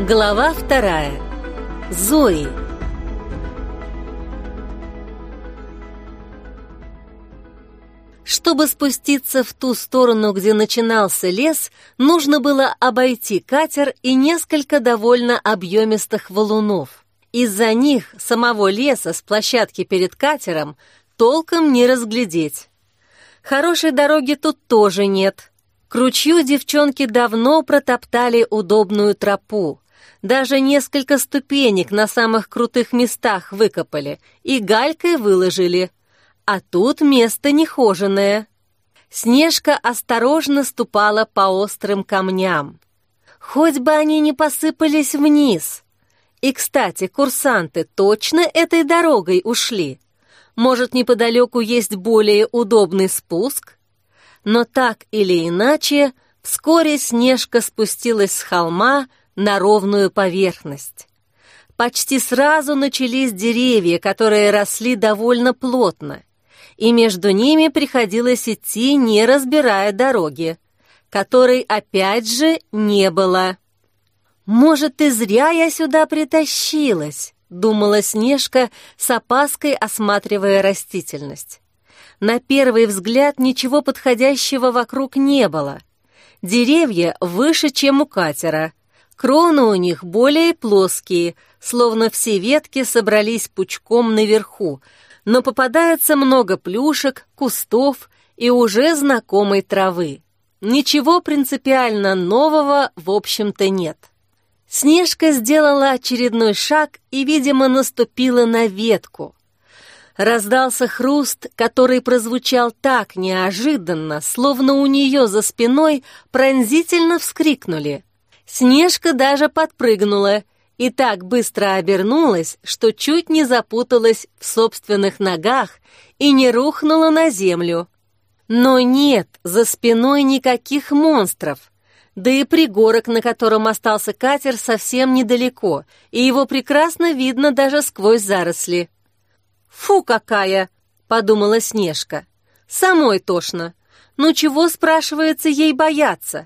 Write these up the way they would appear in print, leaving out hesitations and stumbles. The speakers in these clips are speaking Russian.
Глава 2. Зои. Чтобы спуститься в ту сторону, где начинался лес, нужно было обойти катер и несколько довольно объемистых валунов. Из-за них самого леса с площадки перед катером толком не разглядеть. Хорошей дороги тут тоже нет. К ручью девчонки давно протоптали удобную тропу. Даже несколько ступенек на самых крутых местах выкопали и галькой выложили. А тут место нехоженое. Снежка осторожно ступала по острым камням. Хоть бы они не посыпались вниз. И, кстати, курсанты точно этой дорогой ушли. Может, неподалеку есть более удобный спуск? Но так или иначе, вскоре Снежка спустилась с холма на ровную поверхность. Почти сразу начались деревья, которые росли довольно плотно, и между ними приходилось идти, не разбирая дороги, которой опять же не было. «Может, и зря я сюда притащилась», — думала Снежка, с опаской осматривая растительность. На первый взгляд ничего подходящего вокруг не было. Деревья выше, чем у катера. Кроны у них более плоские, словно все ветки собрались пучком наверху, но попадается много плюшек, кустов и уже знакомой травы. Ничего принципиально нового, в общем-то, нет. Снежка сделала очередной шаг и, видимо, наступила на ветку. Раздался хруст, который прозвучал так неожиданно, словно у нее за спиной пронзительно вскрикнули. Снежка даже подпрыгнула и так быстро обернулась, что чуть не запуталась в собственных ногах и не рухнула на землю. Но нет за спиной никаких монстров, да и пригорок, на котором остался катер, совсем недалеко, и его прекрасно видно даже сквозь заросли. «Фу, какая!» — подумала Снежка. «Самой тошно. Ну чего, спрашивается, ей бояться?»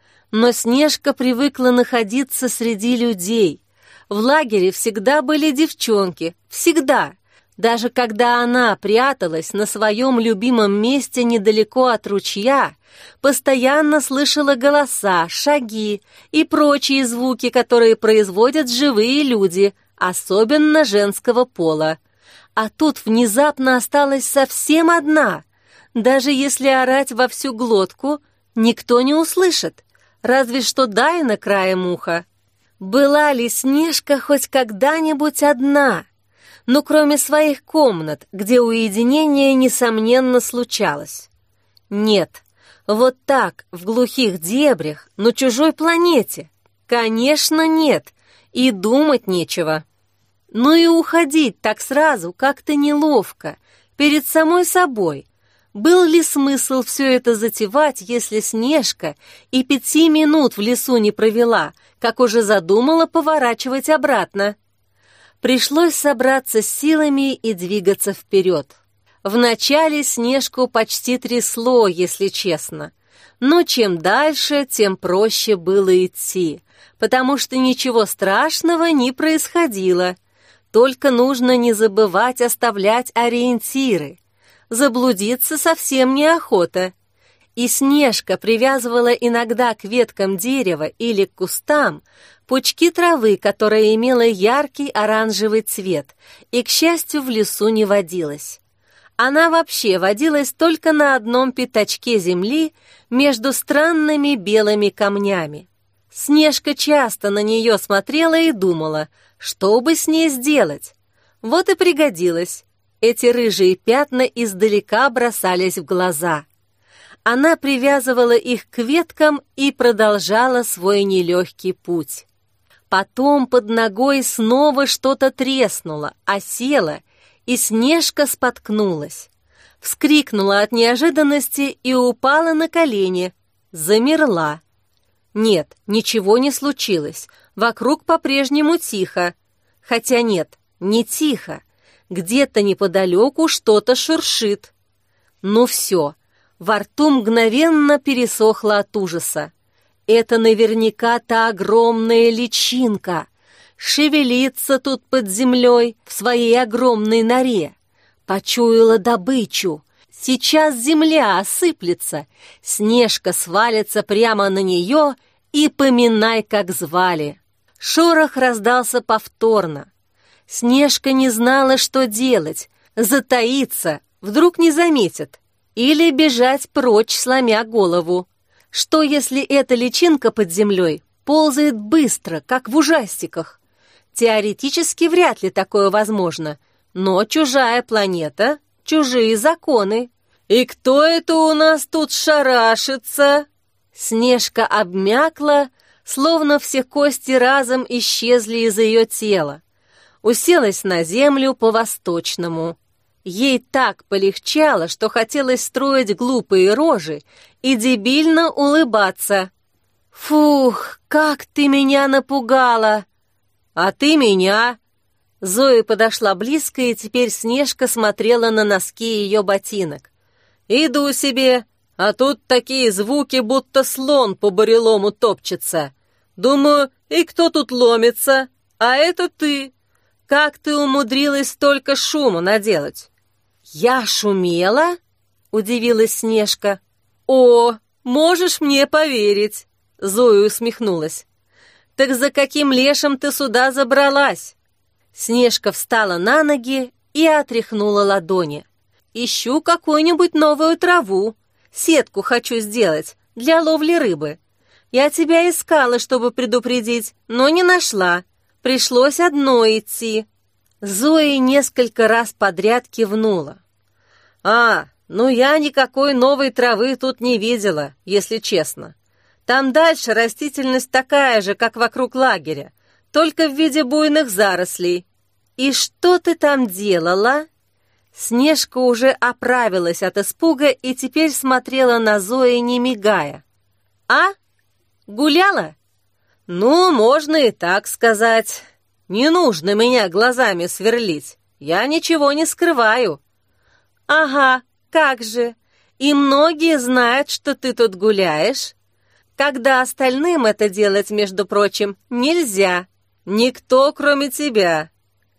Но Снежка привыкла находиться среди людей. В лагере всегда были девчонки, всегда. Даже когда она пряталась на своем любимом месте недалеко от ручья, постоянно слышала голоса, шаги и прочие звуки, которые производят живые люди, особенно женского пола. А тут внезапно осталась совсем одна. Даже если орать во всю глотку, никто не услышит. Разве что Дайна краем уха. Была ли Снежка хоть когда-нибудь одна? Ну, кроме своих комнат, где уединение, несомненно, случалось. Нет, вот так, в глухих дебрях, на чужой планете. Конечно, нет, и думать нечего. Ну и уходить так сразу как-то неловко, перед самой собой. Был ли смысл все это затевать, если Снежка и 5 минут в лесу не провела, как уже задумала поворачивать обратно? Пришлось собраться с силами и двигаться вперед. Вначале Снежку почти трясло, если честно. Но чем дальше, тем проще было идти, потому что ничего страшного не происходило. Только нужно не забывать оставлять ориентиры. Заблудиться совсем неохота. И Снежка привязывала иногда к веткам дерева или к кустам пучки травы, которая имела яркий оранжевый цвет, и, к счастью, в лесу не водилась. Она вообще водилась только на одном пятачке земли между странными белыми камнями. Снежка часто на нее смотрела и думала, что бы с ней сделать. Вот и пригодилась. Эти рыжие пятна издалека бросались в глаза. Она привязывала их к веткам и продолжала свой нелегкий путь. Потом под ногой снова что-то треснуло, осело, и Снежка споткнулась. Вскрикнула от неожиданности и упала на колени. Замерла. Нет, ничего не случилось. Вокруг по-прежнему тихо. Хотя нет, не тихо. Где-то неподалеку что-то шуршит. Ну все, во рту мгновенно пересохло от ужаса. Это наверняка та огромная личинка. Шевелится тут под землей в своей огромной норе. Почуяла добычу. Сейчас земля осыплется, Снежка свалится прямо на нее и поминай, как звали. Шорох раздался повторно. Снежка не знала, что делать. Затаиться, вдруг не заметят. Или бежать прочь, сломя голову. Что, если эта личинка под землей ползает быстро, как в ужастиках? Теоретически вряд ли такое возможно, но чужая планета, чужие законы. «И кто это у нас тут шарашится?» Снежка обмякла, словно все кости разом исчезли из ее тела. Уселась на землю по-восточному. Ей так полегчало, что хотелось строить глупые рожи и дебильно улыбаться. «Фух, как ты меня напугала!» «А ты меня!» Зоя подошла близко, и теперь Снежка смотрела на носки ее ботинок. «Иду себе, а тут такие звуки, будто слон по бурелому топчется. Думаю, и кто тут ломится? А это ты. Как ты умудрилась столько шума наделать?» «Я шумела?» — удивилась Снежка. «О, можешь мне поверить!» — Зоя усмехнулась. «Так за каким лешим ты сюда забралась?» Снежка встала на ноги и отряхнула ладони. «Ищу какую-нибудь новую траву. Сетку хочу сделать для ловли рыбы. Я тебя искала, чтобы предупредить, но не нашла. Пришлось одной идти». Зоя несколько раз подряд кивнула. Ну я никакой новой травы тут не видела, если честно. Там дальше растительность такая же, как вокруг лагеря, только в виде буйных зарослей. И что ты там делала?» Снежка уже оправилась от испуга и теперь смотрела на Зою, не мигая. «А? Гуляла?» «Ну, можно и так сказать. Не нужно меня глазами сверлить. Я ничего не скрываю». «Ага, как же. И многие знают, что ты тут гуляешь. Когда остальным это делать, между прочим, нельзя. Никто, кроме тебя».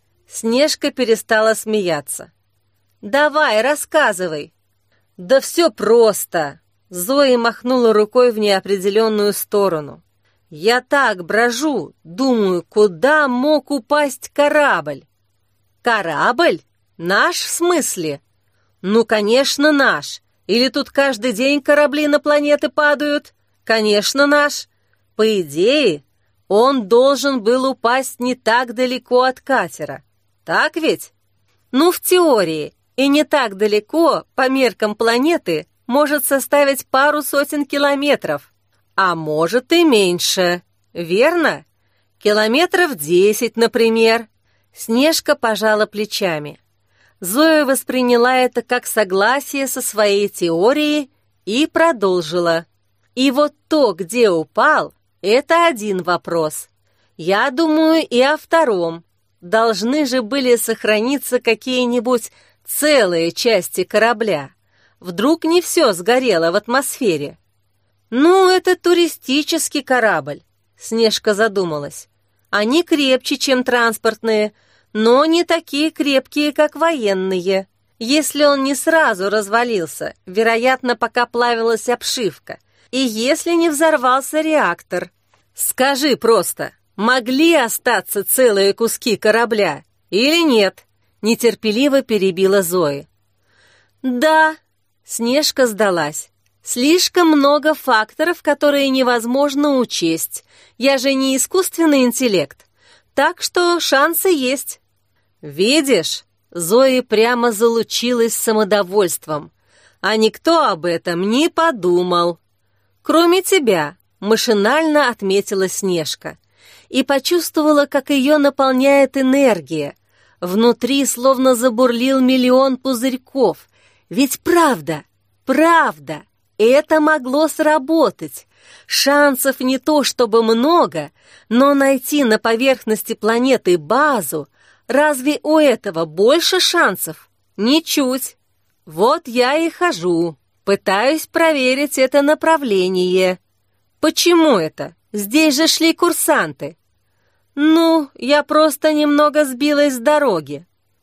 Снежка перестала смеяться. «Давай, рассказывай». «Да все просто!» Зоя махнула рукой в неопределенную сторону. «Я так брожу, думаю, куда мог упасть корабль?» «Корабль? Наш, в смысле?» «Ну, конечно, наш. Или тут каждый день корабли на планеты падают?» «Конечно, наш. По идее, он должен был упасть не так далеко от катера. Так ведь?» «Ну, в теории. И не так далеко, по меркам планеты, может составить пару сотен километров. А может и меньше. Верно? Километров 10, например». Снежка пожала плечами. Зоя восприняла это как согласие со своей теорией и продолжила. «И вот то, где упал, это один вопрос. Я думаю и о втором. Должны же были сохраниться какие-нибудь целые части корабля. Вдруг не все сгорело в атмосфере?» «Ну, это туристический корабль», — Снежка задумалась. «Они крепче, чем транспортные, но не такие крепкие, как военные. Если он не сразу развалился, вероятно, пока плавилась обшивка, и если не взорвался реактор. Скажи просто, могли остаться целые куски корабля или нет?» Нетерпеливо перебила Зоя. «Да», — Снежка сдалась. «Слишком много факторов, которые невозможно учесть. Я же не искусственный интеллект. Так что шансы есть». «Видишь?» — Зоя прямо залучилась самодовольством. «А никто об этом не подумал». «Кроме тебя», — машинально отметила Снежка. И почувствовала, как ее наполняет энергия. Внутри словно забурлил миллион пузырьков. Ведь правда, это могло сработать. Шансов не то чтобы много, но найти на поверхности планеты базу, разве у этого больше шансов? Ничуть. Вот я и хожу, пытаюсь проверить это направление. «Почему это? Здесь же шли курсанты». «Ну, я просто немного сбилась с дороги».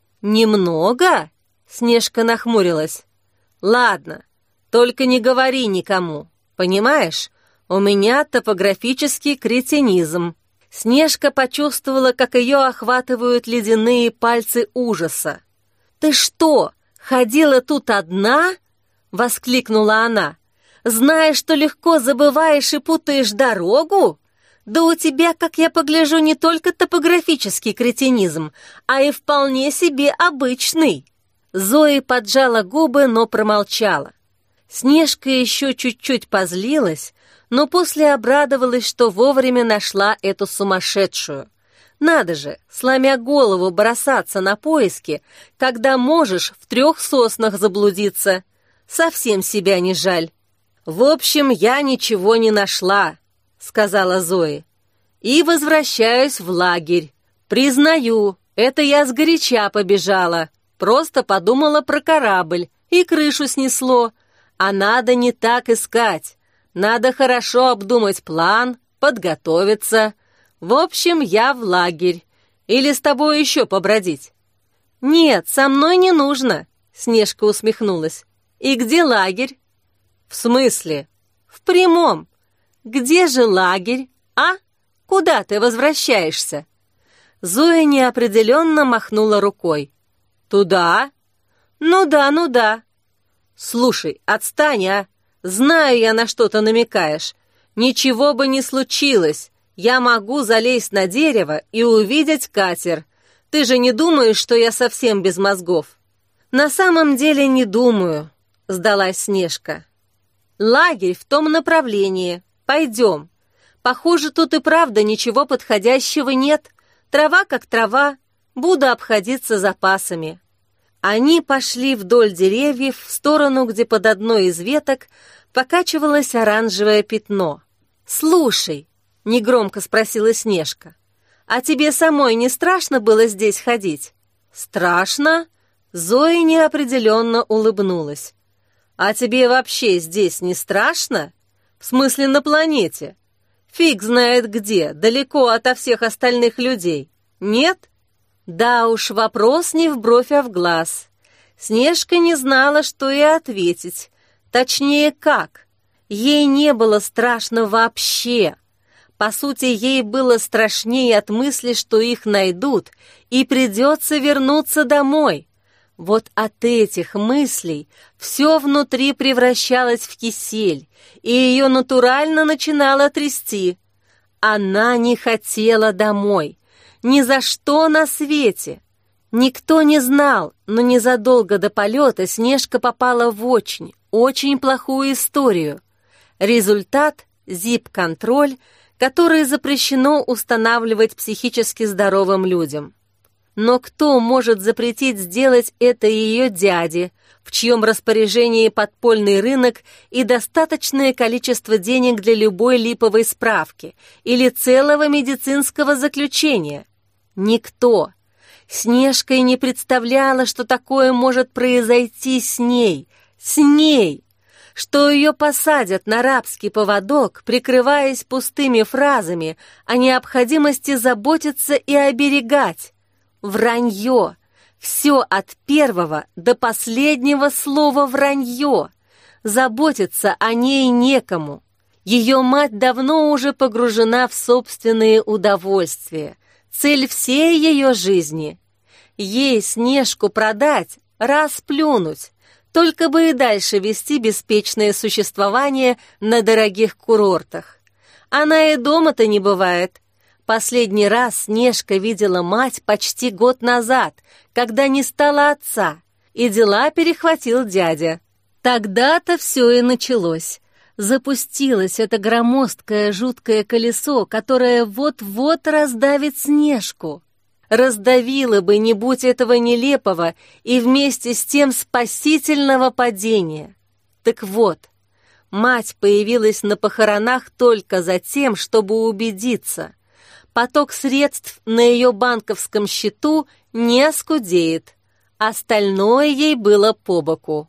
«Немного?» — Снежка нахмурилась. «Ладно, только не говори никому, понимаешь? У меня топографический кретинизм». Снежка почувствовала, как ее охватывают ледяные пальцы ужаса. «Ты что, ходила тут одна?» — воскликнула она. «Знаешь, что легко забываешь и путаешь дорогу? Да у тебя, как я погляжу, не только топографический кретинизм, а и вполне себе обычный». Зои поджала губы, но промолчала. Снежка еще чуть-чуть позлилась, но после обрадовалась, что вовремя нашла эту сумасшедшую. Надо же, сломя голову, бросаться на поиски, когда можешь в 3 соснах заблудиться. Совсем себя не жаль. «В общем, я ничего не нашла», — сказала Зои. «И возвращаюсь в лагерь. Признаю, это я сгоряча побежала. Просто подумала про корабль, и крышу снесло. А надо не так искать. Надо хорошо обдумать план, подготовиться. В общем, я в лагерь. Или с тобой еще побродить?» «Нет, со мной не нужно», — Снежка усмехнулась. «И где лагерь?» «В смысле?» «В прямом. Где же лагерь, а? Куда ты возвращаешься?» Зоя неопределенно махнула рукой. «Туда?» «Ну да, ну да». «Слушай, отстань, а! Знаю я, на что ты намекаешь. Ничего бы не случилось. Я могу залезть на дерево и увидеть катер. Ты же не думаешь, что я совсем без мозгов?» «На самом деле не думаю», — сдалась Снежка. «Лагерь в том направлении. Пойдем. Похоже, тут и правда ничего подходящего нет. Трава как трава. Буду обходиться запасами». Они пошли вдоль деревьев в сторону, где под одной из веток покачивалось оранжевое пятно. «Слушай», — негромко спросила Снежка, «а тебе самой не страшно было здесь ходить?» «Страшно?» Зоя неопределенно улыбнулась. «А тебе вообще здесь не страшно? В смысле, на планете? Фиг знает где, далеко ото всех остальных людей. Нет?» Да уж, вопрос не в бровь, а в глаз. Снежка не знала, что и ответить. Точнее, как. Ей не было страшно вообще. По сути, ей было страшнее от мысли, что их найдут, и придется вернуться домой. Вот от этих мыслей все внутри превращалось в кисель, и ее натурально начинало трясти. Она не хотела домой. Ни за что на свете. Никто не знал, но незадолго до полета Снежка попала в очень плохую историю. Результат — зип-контроль, который запрещено устанавливать психически здоровым людям. Но кто может запретить сделать это ее дяде, в чьем распоряжении подпольный рынок и достаточное количество денег для любой липовой справки или целого медицинского заключения? Никто. Снежка и не представляла, что такое может произойти с ней, что ее посадят на рабский поводок, прикрываясь пустыми фразами о необходимости заботиться и оберегать. Вранье. Все от первого до последнего слова вранье. Заботиться о ней некому. Ее мать давно уже погружена в собственные удовольствия. Цель всей ее жизни. Ей Снежку продать, расплюнуть, только бы и дальше вести беспечное существование на дорогих курортах. Она и дома-то не бывает. Последний раз Снежка видела мать почти год назад, когда не стало отца, и дела перехватил дядя. Тогда-то все и началось. Запустилось это громоздкое жуткое колесо, которое вот-вот раздавит Снежку. Раздавило бы, не будь этого нелепого и вместе с тем спасительного падения. Так вот, мать появилась на похоронах только за тем, чтобы убедиться. Поток средств на ее банковском счету не оскудеет. Остальное ей было по боку.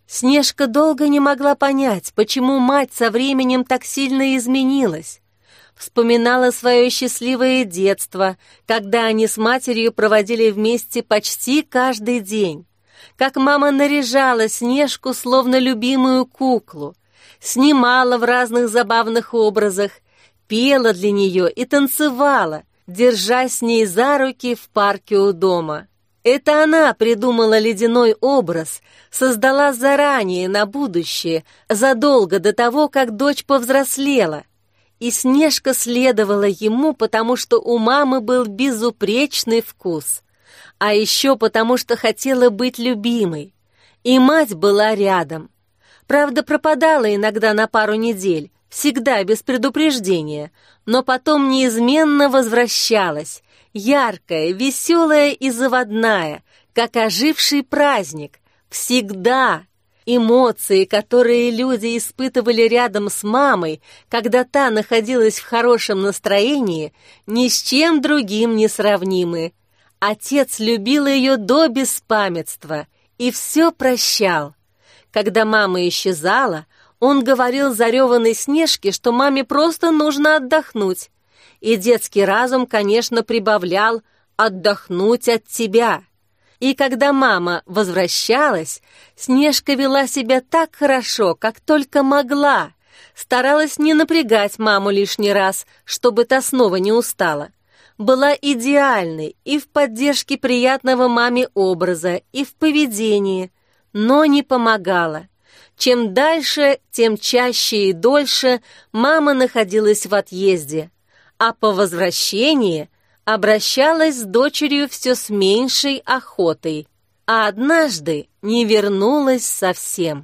Снежка долго не могла понять, почему мать со временем так сильно изменилась. Вспоминала свое счастливое детство, когда они с матерью проводили вместе почти каждый день. Как мама наряжала Снежку, словно любимую куклу, снимала в разных забавных образах, пела для нее и танцевала, держа с ней за руки в парке у дома. Это она придумала ледяной образ, создала заранее на будущее, задолго до того, как дочь повзрослела. И Снежка следовала ему, потому что у мамы был безупречный вкус. А еще потому, что хотела быть любимой. И мать была рядом. Правда, пропадала иногда на пару недель, всегда без предупреждения, но потом неизменно возвращалась, яркая, веселая и заводная, как оживший праздник, всегда. Эмоции, которые люди испытывали рядом с мамой, когда та находилась в хорошем настроении, ни с чем другим не сравнимы. Отец любил ее до беспамятства и все прощал. Когда мама исчезала, он говорил зареванной Снежке, что маме просто нужно отдохнуть. И детский разум, конечно, прибавлял «отдохнуть от тебя». И когда мама возвращалась, Снежка вела себя так хорошо, как только могла, старалась не напрягать маму лишний раз, чтобы та снова не устала. Была идеальной и в поддержке приятного маме образа, и в поведении, но не помогала. Чем дальше, тем чаще и дольше мама находилась в отъезде, а по возвращении обращалась с дочерью все с меньшей охотой, а однажды не вернулась совсем.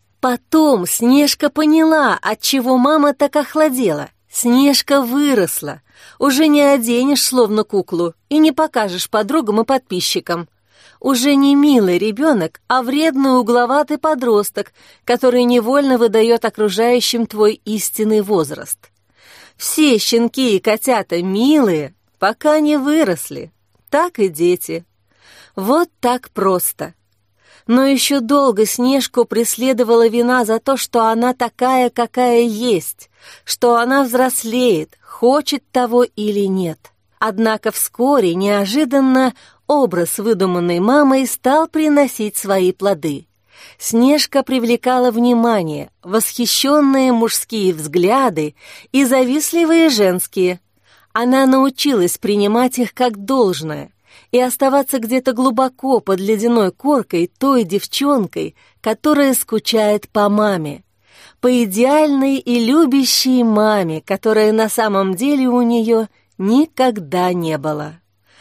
Потом Снежка поняла, отчего мама так охладела. Снежка выросла, уже не оденешь словно куклу и не покажешь подругам и подписчикам. Уже не милый ребенок, а вредный угловатый подросток, который невольно выдает окружающим твой истинный возраст. Все щенки и котята милые, пока не выросли, так и дети. Вот так просто. Но еще долго Снежку преследовала вина за то, что она такая, какая есть, что она взрослеет, хочет того или нет. Однако вскоре, неожиданно, образ, выдуманный мамой, стал приносить свои плоды. Снежка привлекала внимание, восхищенные мужские взгляды и завистливые женские. Она научилась принимать их как должное и оставаться где-то глубоко под ледяной коркой той девчонкой, которая скучает по маме, по идеальной и любящей маме, которая на самом деле у нее никогда не было.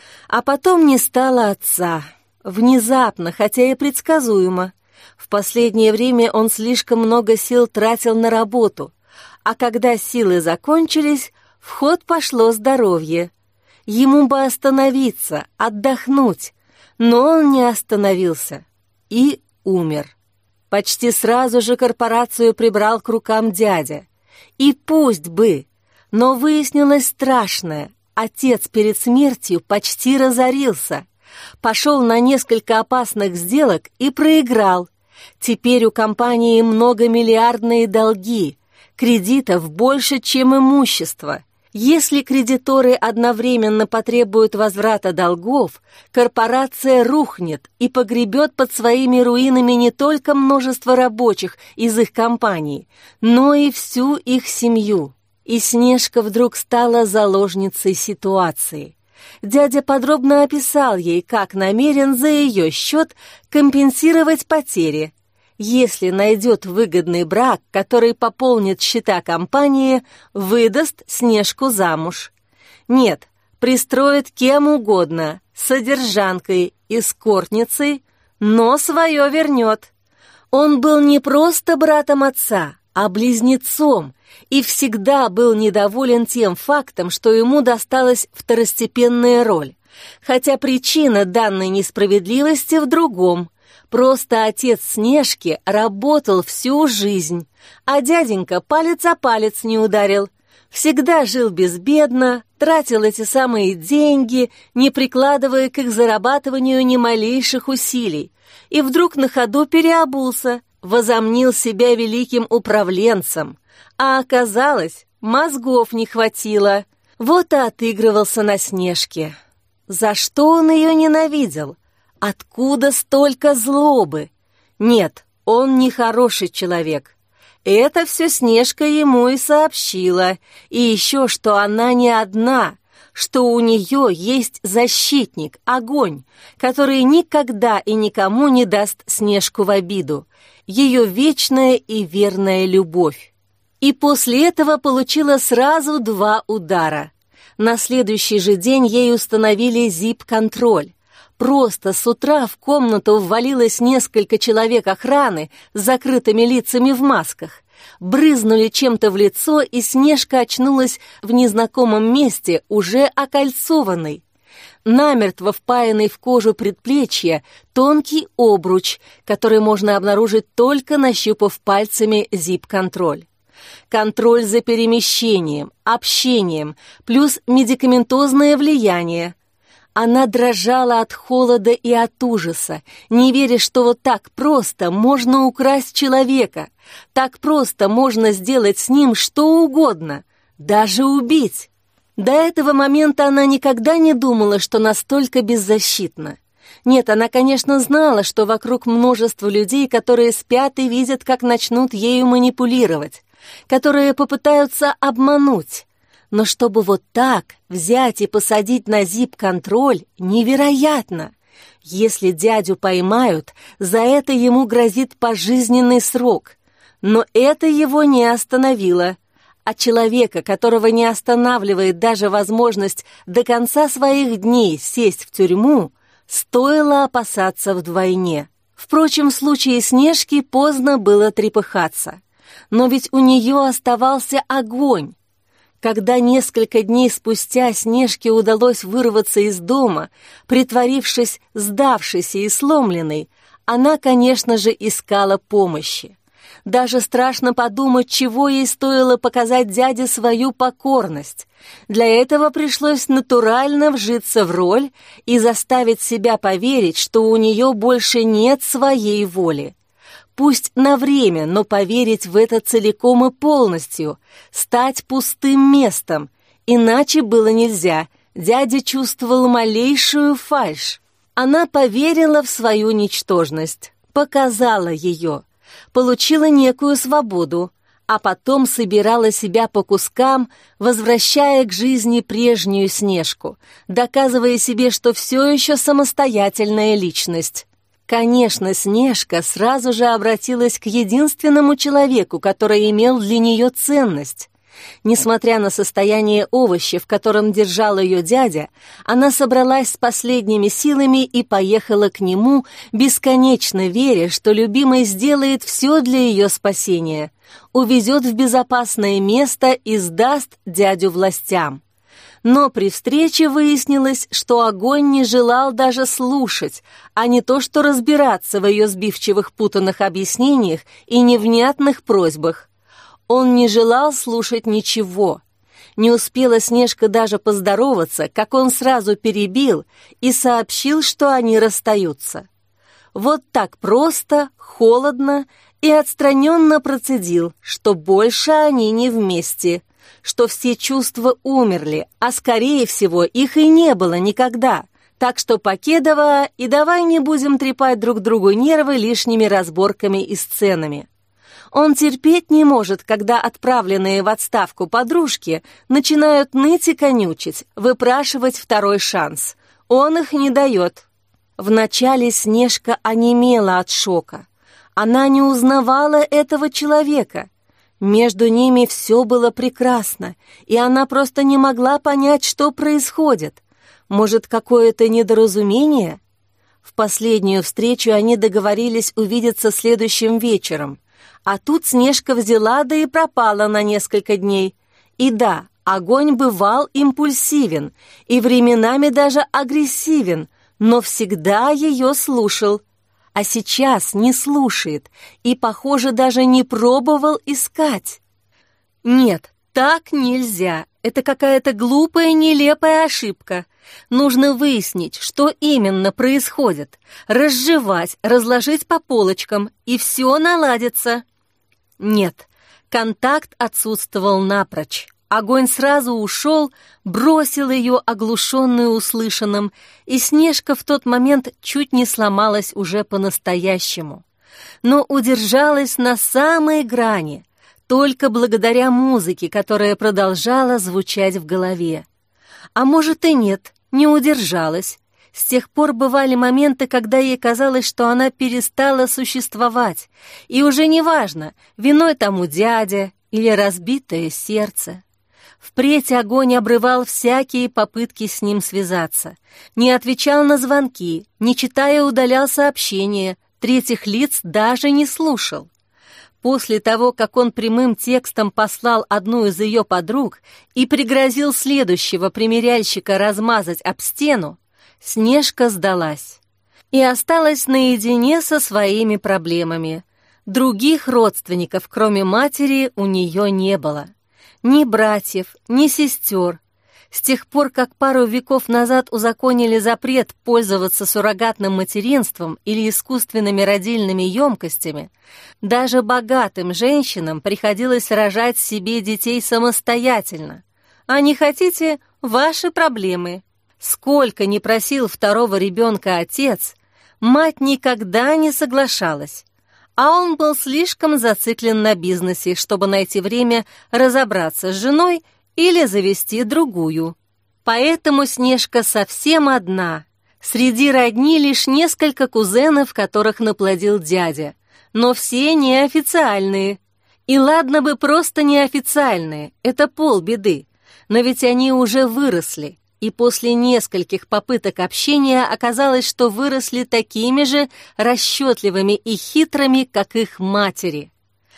А потом не стало отца. Внезапно, хотя и предсказуемо. В последнее время он слишком много сил тратил на работу, а когда силы закончились, в ход пошло здоровье. Ему бы остановиться, отдохнуть, но он не остановился и умер. Почти сразу же корпорацию прибрал к рукам дядя. И пусть бы, но выяснилось страшное. Отец перед смертью почти разорился. Пошел на несколько опасных сделок и проиграл. Теперь у компании многомиллиардные долги, кредитов больше, чем имущества. Если кредиторы одновременно потребуют возврата долгов, корпорация рухнет и погребет под своими руинами не только множество рабочих из их компании, но и всю их семью. И Снежка вдруг стала заложницей ситуации. Дядя подробно описал ей, как намерен за ее счет компенсировать потери. Если найдет выгодный брак, который пополнит счета компании, выдаст Снежку замуж. Нет, пристроит кем угодно, содержанкой, эскортницей, но свое вернет. Он был не просто братом отца, а близнецом, и всегда был недоволен тем фактом, что ему досталась второстепенная роль. Хотя причина данной несправедливости в другом. Просто отец Снежки работал всю жизнь, а дяденька палец о палец не ударил. Всегда жил безбедно, тратил эти самые деньги, не прикладывая к их зарабатыванию ни малейших усилий. И вдруг на ходу переобулся, возомнил себя великим управленцем, а оказалось, мозгов не хватило. Вот и отыгрывался на Снежке. За что он ее ненавидел? Откуда столько злобы? Нет, он не хороший человек. Это все Снежка ему и сообщила. И еще, что она не одна, что у нее есть защитник, Огонь, который никогда и никому не даст Снежку в обиду. Ее вечная и верная любовь. И после этого получила сразу 2 удара. На следующий же день ей установили зип-контроль. Просто с утра в комнату ввалилось несколько человек охраны с закрытыми лицами в масках. Брызнули чем-то в лицо, и Снежка очнулась в незнакомом месте, уже окольцованной. Намертво впаянный в кожу предплечья тонкий обруч, который можно обнаружить только нащупав пальцами зип-контроль. Контроль за перемещением, общением, плюс медикаментозное влияние. Она дрожала от холода и от ужаса, не веря, что вот так просто можно украсть человека, так просто можно сделать с ним что угодно, даже убить. До этого момента она никогда не думала, что настолько беззащитна. Нет, она, конечно, знала, что вокруг множество людей, которые спят и видят, как начнут ею манипулировать, которые попытаются обмануть. Но чтобы вот так взять и посадить на зип-контроль, невероятно. Если дядю поймают, за это ему грозит пожизненный срок. Но это его не остановило. А человека, которого не останавливает даже возможность до конца своих дней сесть в тюрьму, стоило опасаться вдвойне. Впрочем, в случае Снежки поздно было трепыхаться. Но ведь у нее оставался Огонь. Когда несколько дней спустя Снежке удалось вырваться из дома, притворившись сдавшейся и сломленной, она, конечно же, искала помощи. Даже страшно подумать, чего ей стоило показать дяде свою покорность. Для этого пришлось натурально вжиться в роль и заставить себя поверить, что у нее больше нет своей воли. Пусть на время, но поверить в это целиком и полностью, стать пустым местом. Иначе было нельзя, дядя чувствовал малейшую фальшь. Она поверила в свою ничтожность, показала ее, получила некую свободу, а потом собирала себя по кускам, возвращая к жизни прежнюю Снежку, доказывая себе, что все еще самостоятельная личность. Конечно, Снежка сразу же обратилась к единственному человеку, который имел для нее ценность. Несмотря на состояние овоща, в котором держал ее дядя, она собралась с последними силами и поехала к нему, бесконечно веря, что любимый сделает все для ее спасения, увезет в безопасное место и сдаст дядю властям. Но при встрече выяснилось, что Огонь не желал даже слушать, а не то что разбираться в ее сбивчивых путанных объяснениях и невнятных просьбах. Он не желал слушать ничего. Не успела Снежка даже поздороваться, как он сразу перебил и сообщил, что они расстаются. Вот так просто, холодно и отстраненно процедил, что больше они не вместе, что все чувства умерли, а скорее всего их и не было никогда. Так что Покедова, и давай не будем трепать друг другу нервы лишними разборками и сценами. Он терпеть не может, когда отправленные в отставку подружки начинают ныть и конючить, выпрашивать второй шанс. Он их не дает. Вначале Снежка онемела от шока. Она не узнавала этого человека. Между ними все было прекрасно, и она просто не могла понять, что происходит. Может, какое-то недоразумение? В последнюю встречу они договорились увидеться следующим вечером. А тут Снежка взяла, да и пропала на несколько дней. И да, Огонь бывал импульсивен и временами даже агрессивен, но всегда ее слушал. А сейчас не слушает и, похоже, даже не пробовал искать. Нет, так нельзя. Это какая-то глупая, нелепая ошибка. Нужно выяснить, что именно происходит, разжевать, разложить по полочкам, и все наладится. Нет, контакт отсутствовал напрочь. Огонь сразу ушел, бросил ее, оглушенную услышанным, и Снежка в тот момент чуть не сломалась уже по-настоящему. Но удержалась на самой грани, только благодаря музыке, которая продолжала звучать в голове. А может и нет, не удержалась. С тех пор бывали моменты, когда ей казалось, что она перестала существовать, и уже не важно, виной тому дядя или разбитое сердце. Впредь огонь обрывал всякие попытки с ним связаться, не отвечал на звонки, не читая удалял сообщения, третьих лиц даже не слушал. После того, как он прямым текстом послал одну из ее подруг и пригрозил следующего примеряльщика размазать об стену, Снежка сдалась и осталась наедине со своими проблемами. Других родственников, кроме матери, у нее не было. Ни братьев, ни сестер. С тех пор, как пару веков назад узаконили запрет пользоваться суррогатным материнством или искусственными родильными емкостями, даже богатым женщинам приходилось рожать себе детей самостоятельно. А не хотите – ваши проблемы. Сколько ни просил второго ребенка отец, мать никогда не соглашалась. А он был слишком зациклен на бизнесе, чтобы найти время разобраться с женой или завести другую. Поэтому Снежка совсем одна. Среди родни лишь несколько кузенов, которых наплодил дядя, но все неофициальные. И ладно бы просто неофициальные, это полбеды, но ведь они уже выросли. И после нескольких попыток общения оказалось, что выросли такими же расчетливыми и хитрыми, как их матери.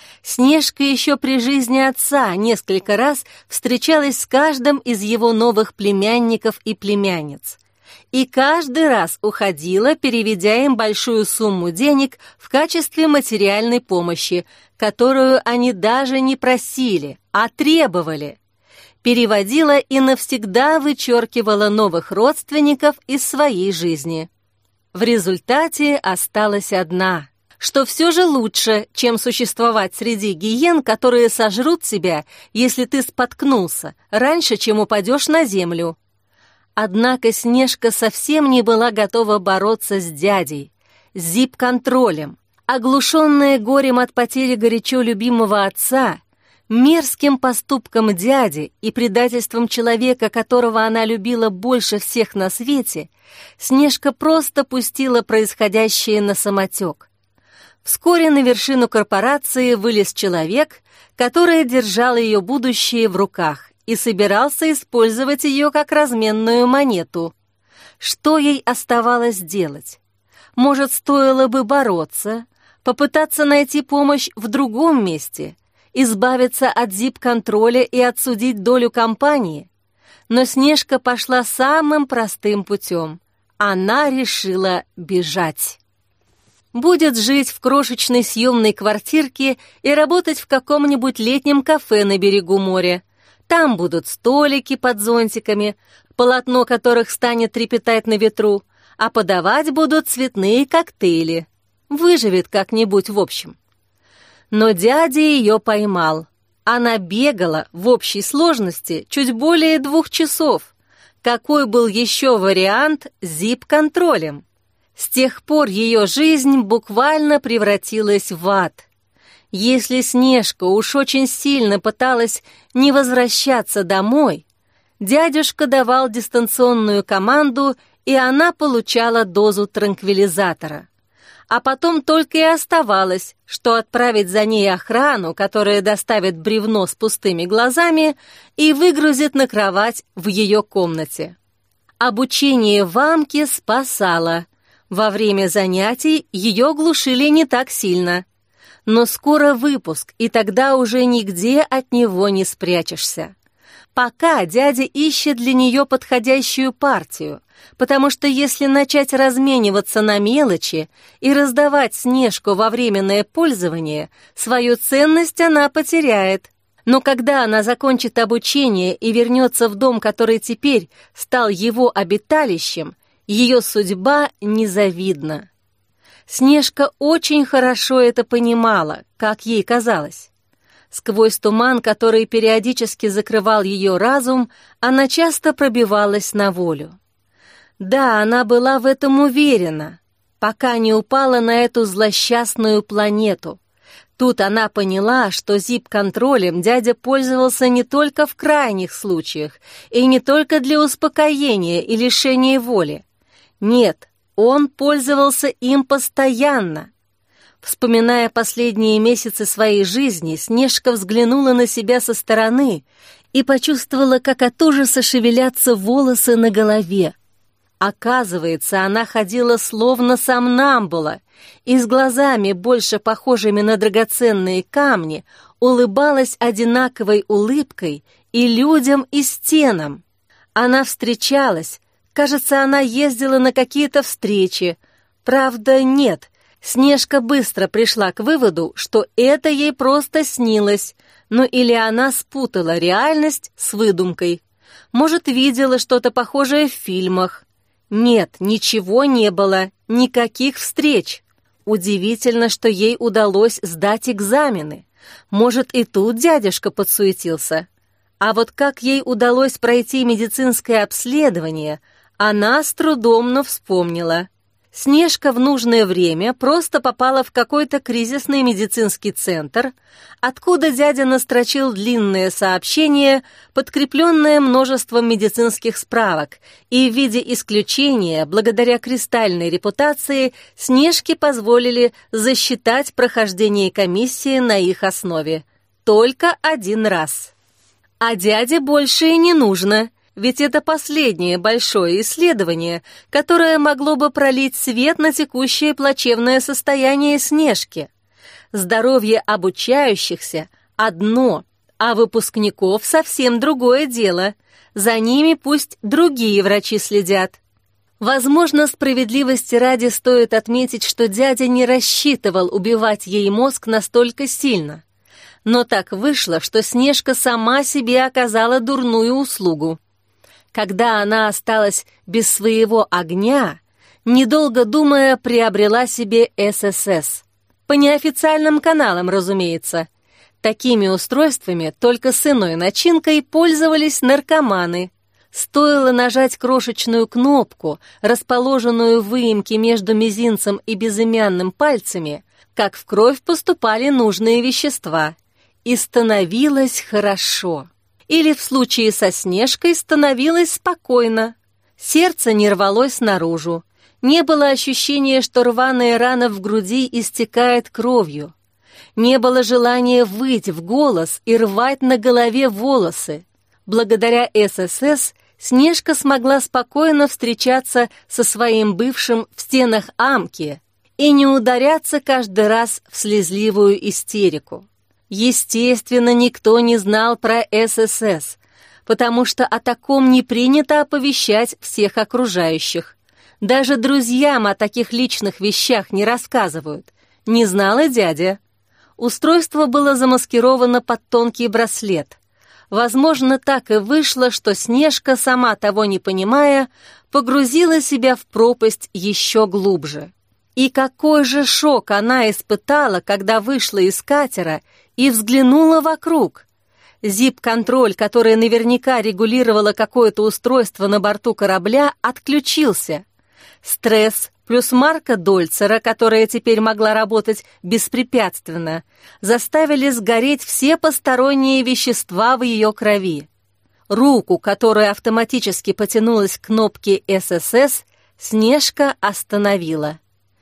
Снежка еще при жизни отца несколько раз встречалась с каждым из его новых племянников и племянниц. И каждый раз уходила, переведя им большую сумму денег в качестве материальной помощи, которую они даже не просили, а требовали. Переводила и навсегда вычеркивала новых родственников из своей жизни. В результате осталась одна, что все же лучше, чем существовать среди гиен, которые сожрут тебя, если ты споткнулся, раньше, чем упадешь на землю. Однако Снежка совсем не была готова бороться с дядей, с зип-контролем. Оглушенная горем от потери горячо любимого отца, мерзким поступком дяди и предательством человека, которого она любила больше всех на свете, Снежка просто пустила происходящее на самотек. Вскоре на вершину корпорации вылез человек, который держал ее будущее в руках и собирался использовать ее как разменную монету. Что ей оставалось делать? Может, стоило бы бороться, попытаться найти помощь в другом месте, избавиться от зип-контроля и отсудить долю компании? Но Снежка пошла самым простым путем. Она решила бежать. Будет жить в крошечной съемной квартирке и работать в каком-нибудь летнем кафе на берегу моря. Там будут столики под зонтиками, полотно которых станет трепетать на ветру, а подавать будут цветные коктейли. Выживет как-нибудь в общем. Но дядя ее поймал. Она бегала в общей сложности чуть более 2 часов. Какой был еще вариант с зип-контролем? С тех пор ее жизнь буквально превратилась в ад. Если Снежка уж очень сильно пыталась не возвращаться домой, дядюшка давал дистанционную команду, и она получала дозу транквилизатора. А потом только и оставалось, что отправить за ней охрану, которая доставит бревно с пустыми глазами и выгрузит на кровать в ее комнате. Обучение в Амке спасало. Во время занятий ее глушили не так сильно. Но скоро выпуск, и тогда уже нигде от него не спрячешься. Пока дядя ищет для нее подходящую партию, потому что если начать размениваться на мелочи и раздавать Снежку во временное пользование, свою ценность она потеряет. Но когда она закончит обучение и вернется в дом, который теперь стал его обиталищем, ее судьба незавидна. Снежка очень хорошо это понимала, как ей казалось. Сквозь туман, который периодически закрывал ее разум, она часто пробивалась на волю. Да, она была в этом уверена, пока не упала на эту злосчастную планету. Тут она поняла, что зип-контролем дядя пользовался не только в крайних случаях и не только для успокоения и лишения воли. Нет, он пользовался им постоянно. Вспоминая последние месяцы своей жизни, Снежка взглянула на себя со стороны и почувствовала, как от ужаса шевелятся волосы на голове. Оказывается, она ходила словно сомнамбула и с глазами, больше похожими на драгоценные камни, улыбалась одинаковой улыбкой и людям, и стенам. Она встречалась, кажется, она ездила на какие-то встречи. Правда, нет. Снежка быстро пришла к выводу, что это ей просто снилось, ну или она спутала реальность с выдумкой. Может, видела что-то похожее в фильмах. Нет, ничего не было, никаких встреч. Удивительно, что ей удалось сдать экзамены. Может, и тут дядюшка подсуетился. А вот как ей удалось пройти медицинское обследование, она с трудом, но вспомнила. Снежка в нужное время просто попала в какой-то кризисный медицинский центр, откуда дядя настрочил длинное сообщение, подкрепленное множеством медицинских справок, и в виде исключения, благодаря кристальной репутации, Снежке позволили засчитать прохождение комиссии на их основе. Только один раз. А дяде больше и не нужно. Ведь это последнее большое исследование, которое могло бы пролить свет на текущее плачевное состояние Снежки. Здоровье обучающихся – одно, а выпускников совсем другое дело. За ними пусть другие врачи следят. Возможно, справедливости ради стоит отметить, что дядя не рассчитывал убивать ей мозг настолько сильно. Но так вышло, что Снежка сама себе оказала дурную услугу. Когда она осталась без своего огня, недолго думая, приобрела себе ССС. По неофициальным каналам, разумеется. Такими устройствами, только с иной начинкой, пользовались наркоманы. Стоило нажать крошечную кнопку, расположенную в выемке между мизинцем и безымянным пальцами, как в кровь поступали нужные вещества. И становилось хорошо. Или в случае со Снежкой становилось спокойно. Сердце не рвалось наружу. Не было ощущения, что рваная рана в груди истекает кровью. Не было желания выть в голос и рвать на голове волосы. Благодаря ССС Снежка смогла спокойно встречаться со своим бывшим в стенах Амки и не ударяться каждый раз в слезливую истерику. Естественно, никто не знал про ССС, потому что о таком не принято оповещать всех окружающих. Даже друзьям о таких личных вещах не рассказывают. Не знал и дядя. Устройство было замаскировано под тонкий браслет. Возможно, так и вышло, что Снежка, сама того не понимая, погрузила себя в пропасть еще глубже. И какой же шок она испытала, когда вышла из катера и взглянула вокруг. Зип-контроль, который наверняка регулировало какое-то устройство на борту корабля, отключился. Стресс плюс марка Дольцера, которая теперь могла работать беспрепятственно, заставили сгореть все посторонние вещества в ее крови. Руку, которая автоматически потянулась к кнопке ССС, Снежка остановила.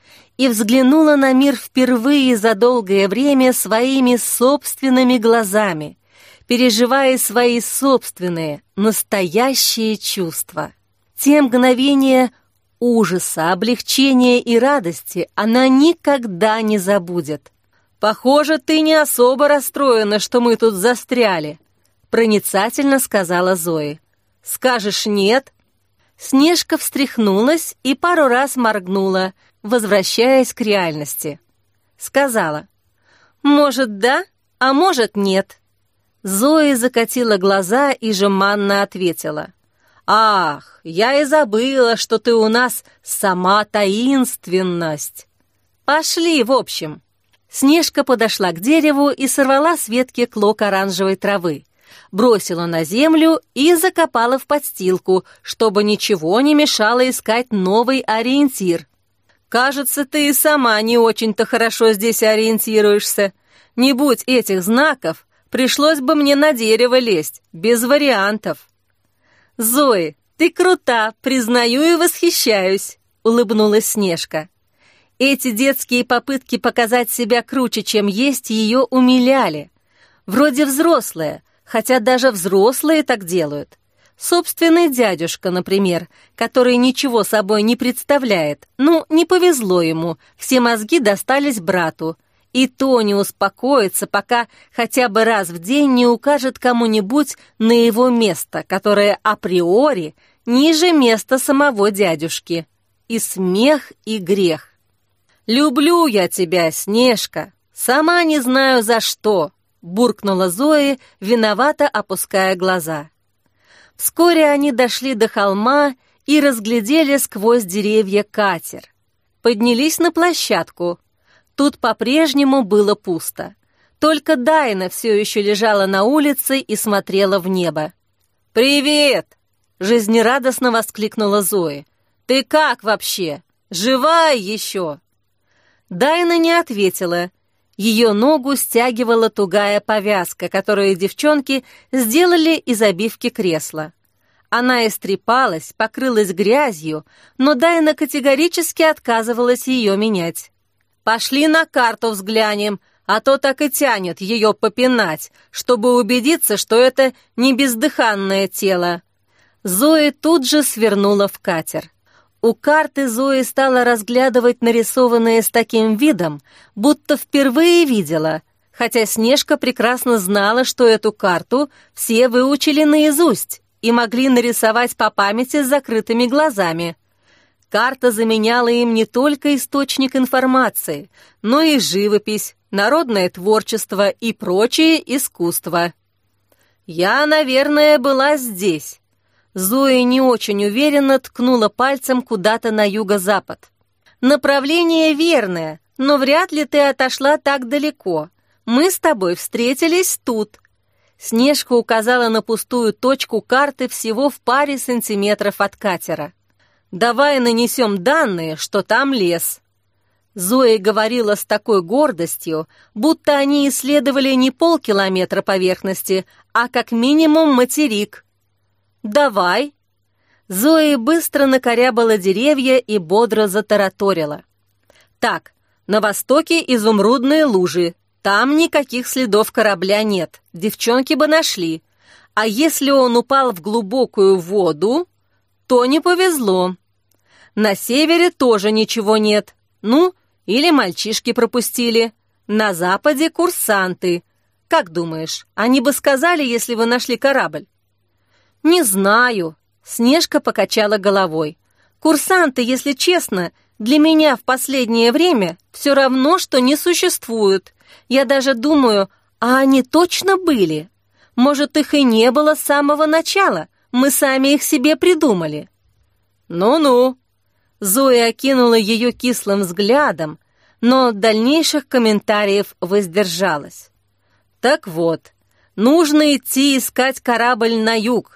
И взглянула на мир впервые за долгое время своими собственными глазами, переживая свои собственные, настоящие чувства. Те мгновения ужаса, облегчения и радости она никогда не забудет. «Похоже, ты не особо расстроена, что мы тут застряли», проницательно сказала Зои. «Скажешь нет?» Снежка встряхнулась и пару раз моргнула, возвращаясь к реальности. Сказала: «Может, да, а может, нет». Зоя закатила глаза и жеманно ответила: «Ах, я и забыла, что ты у нас сама таинственность. Пошли, в общем». Снежка подошла к дереву и сорвала с ветки клок оранжевой травы, бросила на землю и закопала в подстилку, чтобы ничего не мешало искать новый ориентир. «Кажется, ты и сама не очень-то хорошо здесь ориентируешься. Не будь этих знаков, пришлось бы мне на дерево лезть, без вариантов». «Зои, ты крута, признаю и восхищаюсь», — улыбнулась Снежка. Эти детские попытки показать себя круче, чем есть, ее умиляли. Вроде взрослая, хотя даже взрослые так делают. Собственный дядюшка, например, который ничего собой не представляет. Ну, не повезло ему, все мозги достались брату. И то не успокоится, пока хотя бы раз в день не укажет кому-нибудь на его место, которое априори ниже места самого дядюшки. И смех, и грех. «Люблю я тебя, Снежка, сама не знаю за что», — буркнула Зоя, виновато опуская глаза. Вскоре они дошли до холма и разглядели сквозь деревья катер. Поднялись на площадку. Тут по-прежнему было пусто. Только Дайна все еще лежала на улице и смотрела в небо. «Привет!» — жизнерадостно воскликнула Зоя. «Ты как вообще? Живая еще?» Дайна не ответила. Ее ногу стягивала тугая повязка, которую девчонки сделали из обивки кресла. Она истрепалась, покрылась грязью, но Дайна категорически отказывалась ее менять. «Пошли на карту взглянем, а то так и тянет ее попинать, чтобы убедиться, что это не бездыханное тело». Зоя тут же свернула в катер. У карты Зоя стала разглядывать нарисованные с таким видом, будто впервые видела, хотя Снежка прекрасно знала, что эту карту все выучили наизусть и могли нарисовать по памяти с закрытыми глазами. Карта заменяла им не только источник информации, но и живопись, народное творчество и прочее искусство. «Я, наверное, была здесь». Зоя не очень уверенно ткнула пальцем куда-то на юго-запад. «Направление верное, но вряд ли ты отошла так далеко. Мы с тобой встретились тут». Снежка указала на пустую точку карты всего в паре сантиметров от катера. «Давай нанесем данные, что там лес». Зоя говорила с такой гордостью, будто они исследовали не полкилометра поверхности, а как минимум материк. «Давай». Зоя быстро накорябала деревья и бодро затараторила. «Так, на востоке изумрудные лужи. Там никаких следов корабля нет. Девчонки бы нашли. А если он упал в глубокую воду, то не повезло. На севере тоже ничего нет. Ну, или мальчишки пропустили. На западе курсанты. Как думаешь, они бы сказали, если вы нашли корабль?» «Не знаю», — Снежка покачала головой. «Курсанты, если честно, для меня в последнее время все равно, что не существуют. Я даже думаю, а они точно были? Может, их и не было с самого начала, мы сами их себе придумали». «Ну-ну», — Зоя окинула ее кислым взглядом, но от дальнейших комментариев воздержалась. «Так вот, нужно идти искать корабль на юг».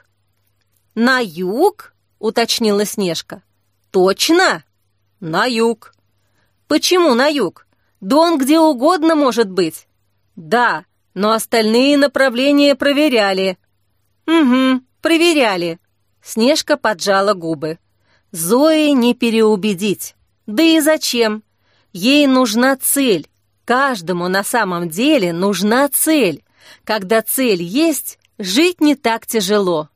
«На юг?» — уточнила Снежка. «Точно?» «На юг». «Почему на юг? Да он где угодно может быть». «Да, но остальные направления проверяли». «Угу, проверяли». Снежка поджала губы. Зои не переубедить. Да и зачем? Ей нужна цель. Каждому на самом деле нужна цель. Когда цель есть, жить не так тяжело.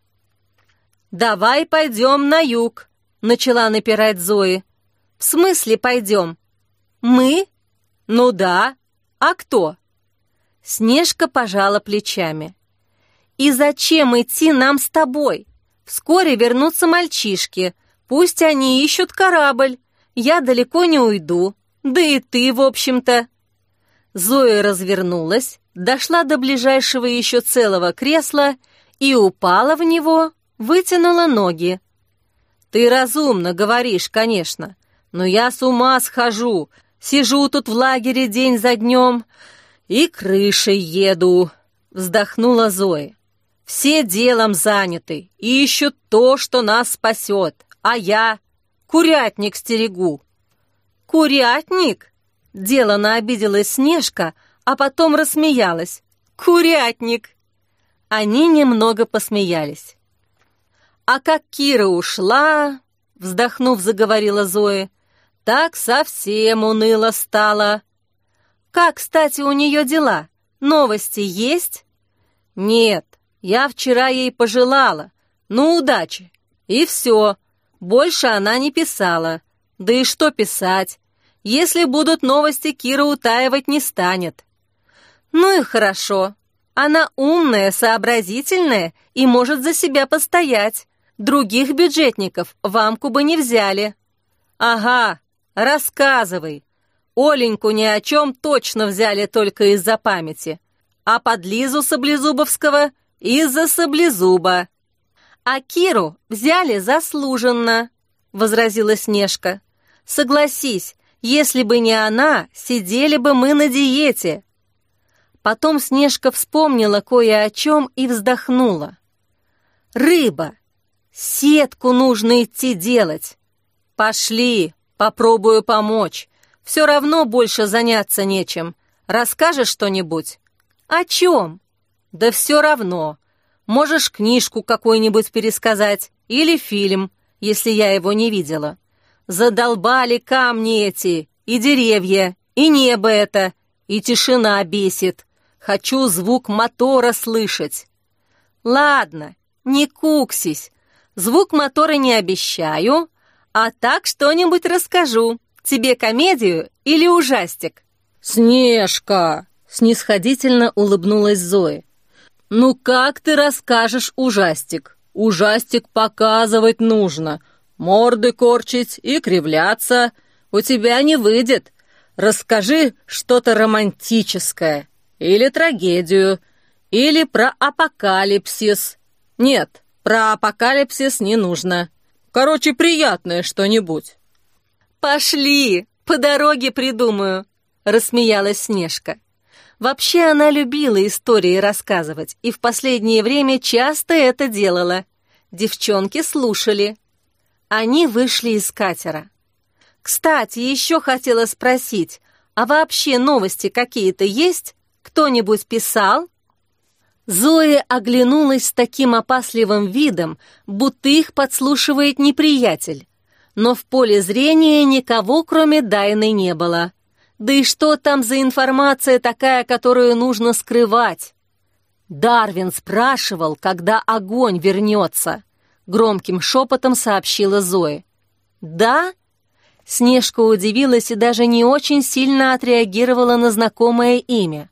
«Давай пойдем на юг», — начала напирать Зои. «В смысле пойдем? Мы? Ну да. А кто?» Снежка пожала плечами. «И зачем идти нам с тобой? Вскоре вернутся мальчишки. Пусть они ищут корабль. Я далеко не уйду. Да и ты, в общем-то». Зоя развернулась, дошла до ближайшего еще целого кресла и упала в него, вытянула ноги. «Ты разумно говоришь, конечно, но я с ума схожу, сижу тут в лагере день за днем и крышей еду», — вздохнула Зоя. «Все делом заняты, и ищут то, что нас спасет, а я курятник стерегу». «Курятник?» — делано обиделась Снежка, а потом рассмеялась. «Курятник!» Они немного посмеялись. «А как Кира ушла, — вздохнув, заговорила Зоя, — так совсем уныло стало. Как, кстати, у нее дела? Новости есть?» «Нет, я вчера ей пожелала. Ну, удачи. И все. Больше она не писала. Да и что писать? Если будут новости, Кира утаивать не станет». «Ну и хорошо. Она умная, сообразительная и может за себя постоять. Других бюджетников в Амку бы не взяли». «Ага, рассказывай. Оленьку ни о чем точно взяли только из-за памяти, а подлизу Саблезубовского из-за Саблезуба». «А Киру взяли заслуженно», — возразила Снежка. «Согласись, если бы не она, сидели бы мы на диете». Потом Снежка вспомнила кое о чем и вздохнула. «Рыба! Сетку нужно идти делать. Пошли, попробую помочь. Все равно больше заняться нечем. Расскажешь что-нибудь?» «О чем?» «Да все равно. Можешь книжку какую-нибудь пересказать или фильм, если я его не видела. Задолбали камни эти, и деревья, и небо это, и тишина бесит. Хочу звук мотора слышать». «Ладно, не куксись. Звук мотора не обещаю, а так что-нибудь расскажу. Тебе комедию или ужастик?» «Снежка!» — снисходительно улыбнулась Зоя. «Ну как ты расскажешь ужастик? Ужастик показывать нужно. Морды корчить и кривляться у тебя не выйдет. Расскажи что-то романтическое. Или трагедию. Или про апокалипсис. Нет, про апокалипсис не нужно. Короче, приятное что-нибудь». «Пошли, по дороге придумаю», — рассмеялась Снежка. Вообще она любила истории рассказывать и в последнее время часто это делала. Девчонки слушали. Они вышли из катера. «Кстати, еще хотела спросить, а вообще новости какие-то есть? Кто-нибудь писал?» Зоя оглянулась с таким опасливым видом, будто их подслушивает неприятель. Но в поле зрения никого, кроме Дайны, не было. Да и что там за информация такая, которую нужно скрывать? «Дарвин спрашивал, когда огонь вернется», — громким шепотом сообщила Зоя. «Да?» Снежка удивилась и даже не очень сильно отреагировала на знакомое имя.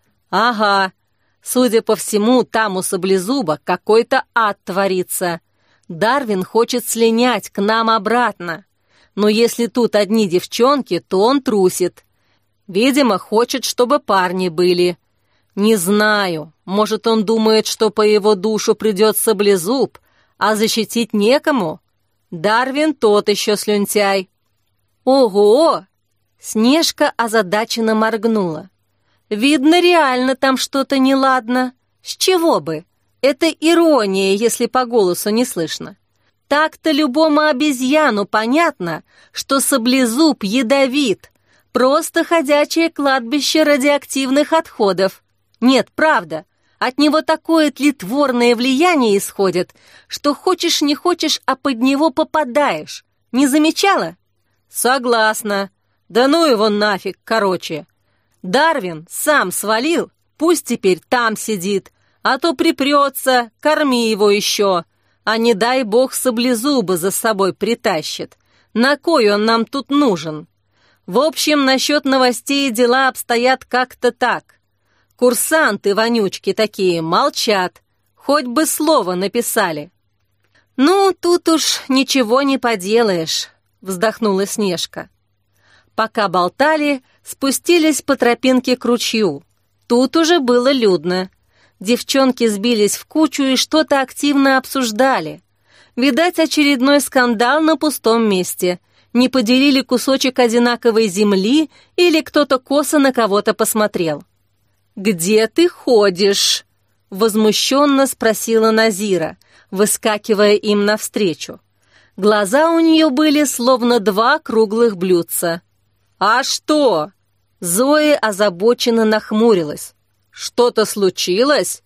«Ага, судя по всему, там у Саблезуба какой-то ад творится. Дарвин хочет слинять к нам обратно. Но если тут одни девчонки, то он трусит. Видимо, хочет, чтобы парни были. Не знаю, может, он думает, что по его душу придет Саблезуб, а защитить некому? Дарвин тот еще слюнтяй». «Ого!» Снежка озадаченно моргнула. «Видно, реально там что-то неладно. С чего бы? Это ирония, если по голосу не слышно. Так-то любому обезьяну понятно, что Саблезуб ядовит. Просто ходячее кладбище радиоактивных отходов. Нет, правда, от него такое тлетворное влияние исходит, что хочешь не хочешь, а под него попадаешь. Не замечала?» «Согласна. Да ну его нафиг, короче. Дарвин сам свалил, пусть теперь там сидит, а то припрется, корми его еще, а не дай бог Саблезуба за собой притащит. На кой он нам тут нужен? В общем, насчет новостей дела обстоят как-то так. Курсанты-вонючки такие молчат, хоть бы слово написали». «Ну, тут уж ничего не поделаешь», — вздохнула Снежка. Пока болтали, спустились по тропинке к ручью. Тут уже было людно. Девчонки сбились в кучу и что-то активно обсуждали. Видать, очередной скандал на пустом месте. Не поделили кусочек одинаковой земли или кто-то косо на кого-то посмотрел. «Где ты ходишь?» — возмущенно спросила Назира, выскакивая им навстречу. Глаза у нее были словно два круглых блюдца. «А что?» — Зоя озабоченно нахмурилась. «Что-то случилось?»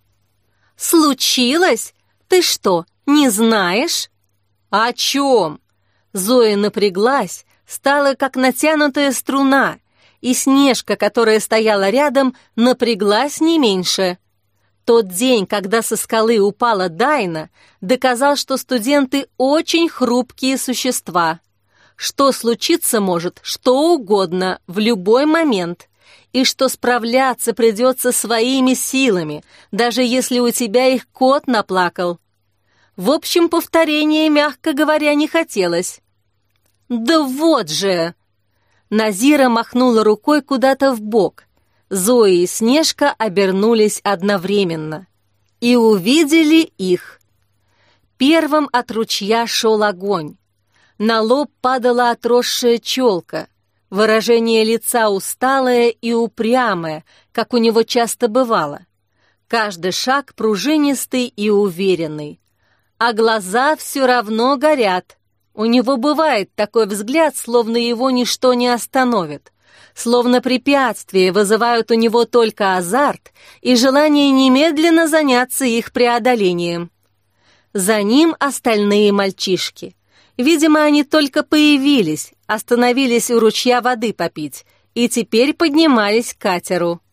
«Случилось? Ты что, не знаешь?» «О чем?» Зоя напряглась, стала как натянутая струна, и Снежка, которая стояла рядом, напряглась не меньше. Тот день, когда со скалы упала Дайна, доказал, что студенты очень хрупкие существа. Что случиться может, что угодно, в любой момент, и что справляться придется своими силами, даже если у тебя их кот наплакал. В общем, повторения, мягко говоря, не хотелось. «Да вот же!» Назира махнула рукой куда-то вбок. Зоя и Снежка обернулись одновременно и увидели их. Первым от ручья шел огонь. На лоб падала отросшая челка, выражение лица усталое и упрямое, как у него часто бывало. Каждый шаг пружинистый и уверенный. А глаза все равно горят. У него бывает такой взгляд, словно его ничто не остановит, словно препятствия вызывают у него только азарт и желание немедленно заняться их преодолением. За ним остальные мальчишки. Видимо, они только появились, остановились у ручья воды попить и теперь поднимались к катеру.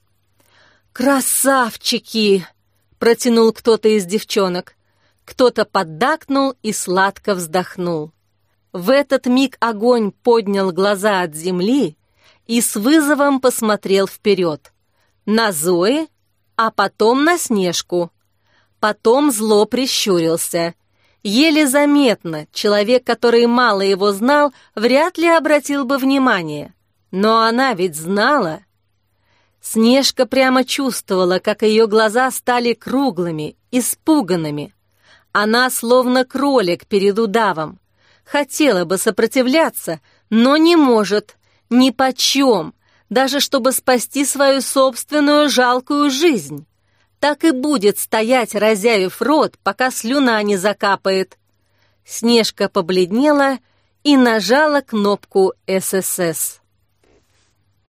«Красавчики!» — протянул кто-то из девчонок. Кто-то поддакнул и сладко вздохнул. В этот миг огонь поднял глаза от земли и с вызовом посмотрел вперед. На Зои, а потом на Снежку. Потом зло прищурился. Еле заметно, человек, который мало его знал, вряд ли обратил бы внимание. Но она ведь знала. Снежка прямо чувствовала, как ее глаза стали круглыми, испуганными. Она словно кролик перед удавом. Хотела бы сопротивляться, но не может, ни почем, даже чтобы спасти свою собственную жалкую жизнь. Так и будет стоять, разявив рот, пока слюна не закапает. Снежка побледнела и нажала кнопку ССС.